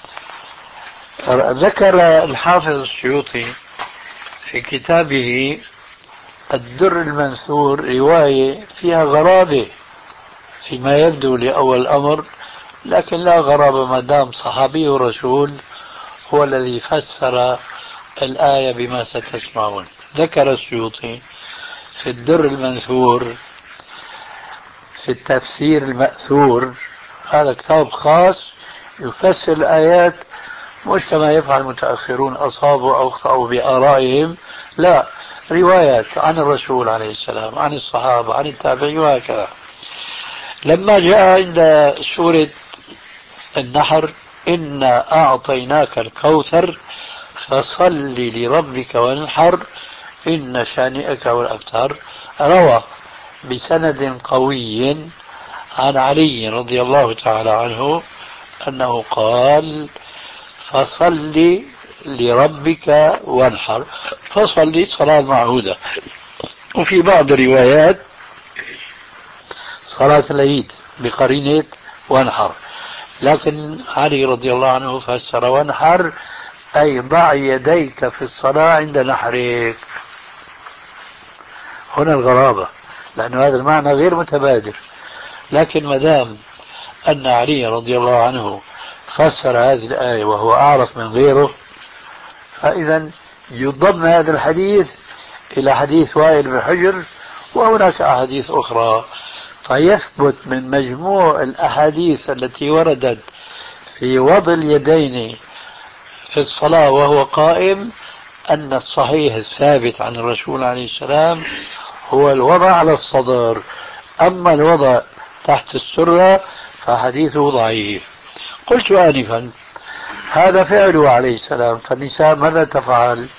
ذكر الحافظ السيوطي في كتابه الدر المنثور رواية فيها غرابة فيما يبدو لأول الأمر، لكن لا غرابة ما دام صحابي الرسول هو الذي فسر الآية بما ستسمعون. ذكر السيوطي في الدر المنثور في التفسير المأثور، هذا كتاب خاص يفسر الآيات مش كما يفعل المتأخرون أصابوا أو أخطأوا بآرائهم، لا، روايات عن الرسول عليه السلام، عن الصحابة، عن التابعين وهكذا. لما جاء عند سورة النحر إنا أعطيناك الكوثر فصل لربك وانحر إن شانئك هو الأبتر، روى بسند قوي عن علي رضي الله تعالى عنه أنه قال فصل لربك وانحر، فصل صلاة معهودة. وفي بعض الروايات صلاة العيد بقرينة وانحر، لكن علي رضي الله عنه فسر وانحر أي ضع يديك في الصلاة عند نحرك. هنا الغرابة، لأن هذا المعنى غير متبادر، لكن مدام أن علي رضي الله عنه فسر هذه الآية وهو أعرف من غيره، فإذا يضم هذا الحديث إلى حديث وائل بن حجر وهناك أحاديث أخرى، فيثبت من مجموع الأحاديث التي وردت في وضع اليدين في الصلاة وهو قائم أن الصحيح الثابت عن الرسول عليه السلام هو الوضع على الصدر، أما الوضع تحت السرة فحديثه ضعيف. قلت آنفا هذا فعله عليه السلام، فالنساء ماذا تفعل؟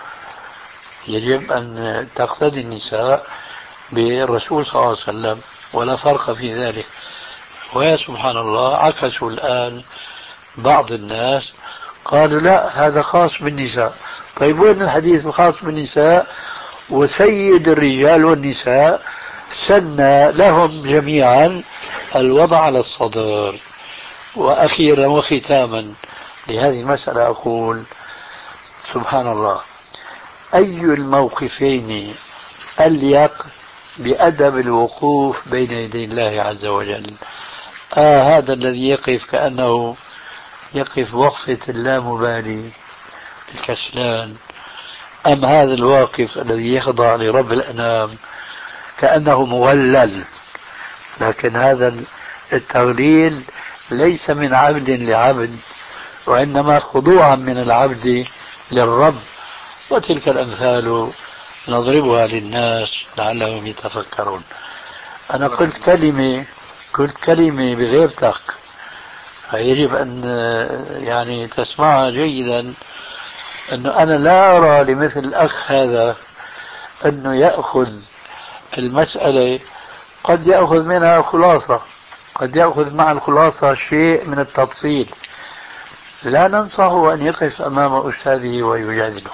يجب أن تقتدي النساء بالرسول صلى الله عليه وسلم ولا فرق في ذلك. ويا سبحان الله عكسوا الآن بعض الناس قالوا لا هذا خاص بالنساء. طيب وين الحديث الخاص بالنساء وسيد الرجال والنساء سن لهم جميعا الوضع على الصدر؟ وأخيرا وختاما لهذه المسألة أقول سبحان الله، أي الموقفين أليق بأدب الوقوف بين يدي الله عز وجل؟ آه هذا الذي يقف كأنه يقف وقفة اللامبالي الكسلان، أم هذا الواقف الذي يخضع لرب الأنام كأنه مغلل؟ لكن هذا التغليل ليس من عبد لعبد، وإنما خضوعا من العبد للرب. وتلك الأمثال نضربها للناس لعلهم يتفكرون. أنا قلت كلمة قلت كلمة بغيبتك، فيجب أن يعني تسمعها جيدا، أنه أنا لا أرى لمثل الأخ هذا أنه يأخذ المسألة، قد يأخذ منها خلاصة، قد يأخذ مع الخلاصة شيء من التفصيل. لا ننصحه أن يقف أمام أستاذه ويجادله،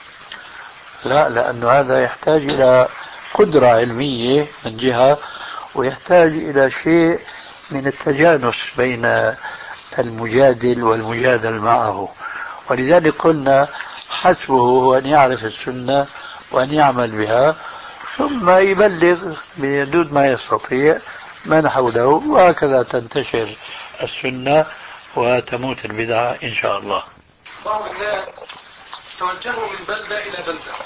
لا، لأن هذا يحتاج إلى قدرة علمية من جهة، ويحتاج إلى شيء من التجانس بين المجادل والمجادل معه. ولذلك قلنا حسبه هو أن يعرف السنة وأن يعمل بها، ثم يبلغ بحدود ما يستطيع من حوله، وهكذا تنتشر السنة وتموت البدعة إن شاء الله.
بعض الناس توجهوا من بلدة إلى بلدة،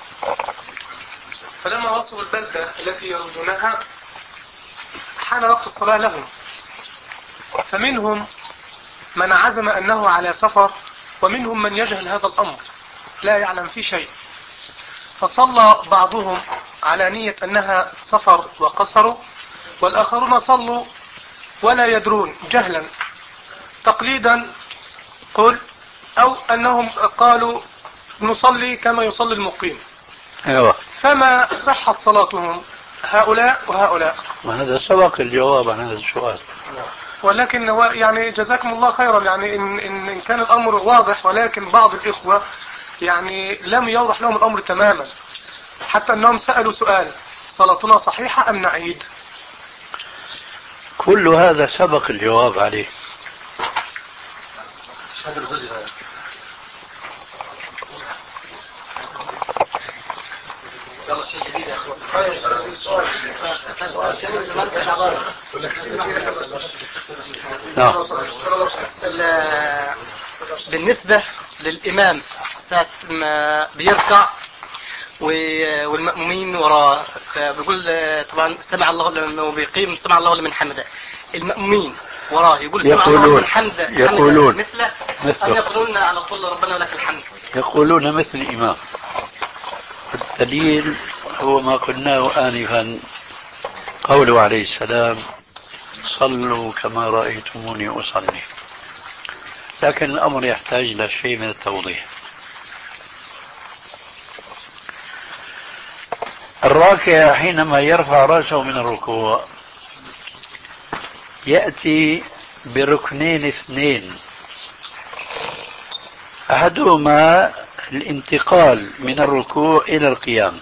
فلما وصلوا البلدة التي يريدونها حان وقت الصلاة لهم، فمنهم من عزم أنه على سفر، ومنهم من يجهل هذا الأمر لا يعلم فيه شيء، فصلى بعضهم على نية أنها سفر وقصروا، والآخرون صلوا ولا يدرون جهلا تقليدا قل، أو أنهم قالوا نصلي كما يصلي المقيم.
أيوة.
فما صحة صلاتهم هؤلاء وهؤلاء؟
وهذا سبق الجواب عن هذا السؤال.
ولكن يعني جزاكم الله خيرا، يعني إن, إن, إن كان الأمر واضح، ولكن بعض الإخوة يعني لم يوضح لهم الأمر تماما، حتى أنهم سألوا سؤال: صلاتنا صحيحة أم نعيد؟
كل هذا سبق الجواب عليه.
يلا شيء جديد يا اخوان. بالنسبة للإمام ساعة ما بيركع والمأمومين وراه، فبيقول طبعا سمع الله لما بيقيم سمع الله لمن حمده، المأمومين وراه يقول سمع الله لمن حمده
يقولون
مثله
مثله
أم يقولون على طول ربنا ولك الحمد؟
يقولون مثل الإمام. الدليل هو ما قلناه آنفا، قوله عليه السلام: صلوا كما رأيتموني أصلي. لكن الأمر يحتاج إلى شيء من التوضيح. الراكع حينما يرفع رأسه من الركوع يأتي بركنين اثنين، أحدهما الانتقال من الركوع إلى القيام،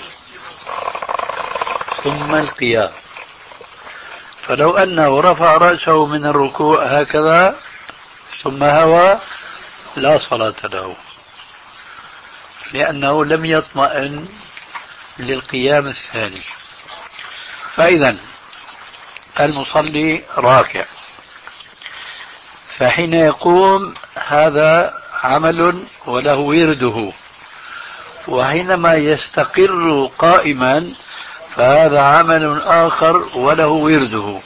ثم القيام. فلو أنه رفع رأسه من الركوع هكذا ثم هوى لا صلاة له، لأنه لم يطمئن للقيام الثاني. فإذا المصلي راكع، فحين يقوم هذا عمل وله ورده، وحينما يستقر قائما فهذا عمل آخر وله ورده.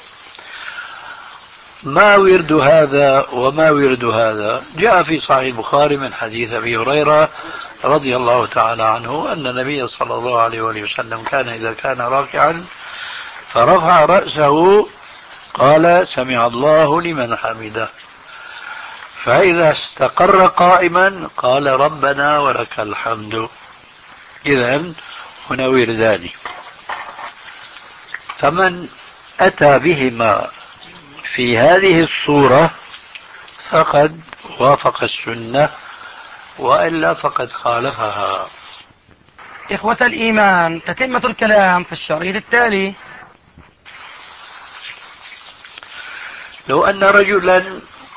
ما ورد هذا وما ورد هذا؟ جاء في صحيح البخاري من حديث أبي هريرة رضي الله تعالى عنه أن النبي صلى الله عليه وسلم كان إذا كان راكعا فرفع رأسه قال: سمع الله لمن حمده. فإذا استقر قائما قال: ربنا ولك الحمد. إذن هنا وردان، فمن أتى بهما في هذه الصورة فقد وافق السنة، وإلا فقد خالفها.
إخوة الإيمان، تتمة الكلام في الشريط التالي.
لو أن رجلا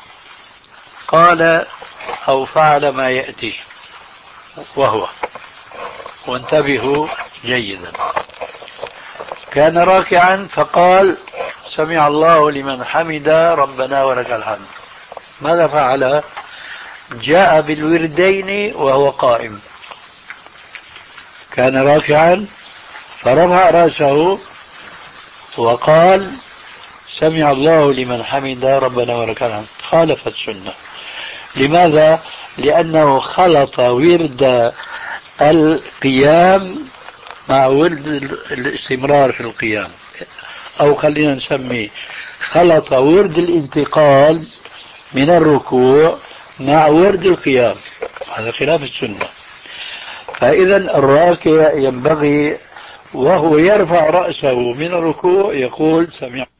قال أو فعل ما يأتي وهو، وانتبهوا جيدا، كان راكعا فقال: سمع الله لمن حمد ربنا ولك الحمد. ماذا فعل؟ جاء بالوردين وهو قائم. كان راكعا فرفع رأسه وقال: سمع الله لمن حمد ربنا ولك الحمد. خالف السنة. لماذا؟ لأنه خلط ورد القيام مع ورد الاستمرار في القيام، أو خلينا نسميه خلط ورد الانتقال من الركوع مع ورد القيام. هذا خلاف السنة. فإذا الراكع ينبغي وهو يرفع رأسه من الركوع يقول: سمع